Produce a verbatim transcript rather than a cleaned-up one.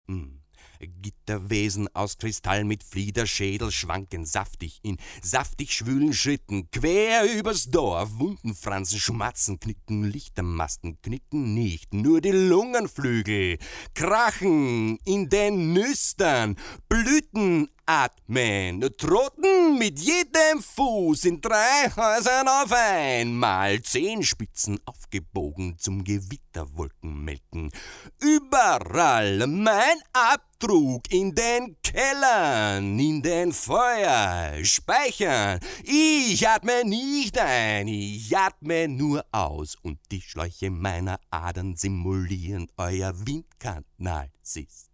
Gitterwesen aus Kristall mit Fliederschädel schwanken saftig in saftig schwülen Schritten quer übers Dorf. Wundenfransen schmatzen, knicken, Lichtermasten knicken nicht, nur die Lungenflügel krachen in den Nüstern, Blüten atmen, trotten mit jedem Fuß in drei Häusern auf einmal, Zehenspitzen aufgebogen zum Gewitterwolken melken. Überall mein Abdruck in den Kellern, in den Feuerspeichern. Ich atme nicht ein, ich atme nur aus und die Schläuche meiner Adern simulieren euer Windkanalsystem.